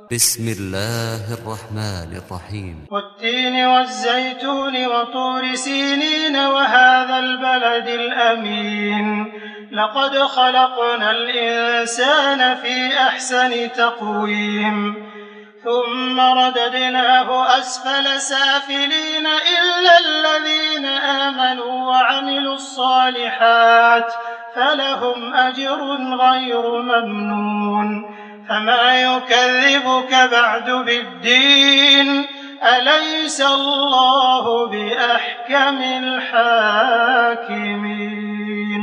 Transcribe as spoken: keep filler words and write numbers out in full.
بسم الله الرحمن الرحيم. والتين والزيتون وطور سينين وهذا البلد الأمين لقد خلقنا الإنسان في أحسن تقويم ثم رددناه أسفل سافلين إلا الذين آمنوا وعملوا الصالحات فلهم أجر غير ممنون فما يكذبك بعد بالدين أليس الله بأحكم الحاكمين.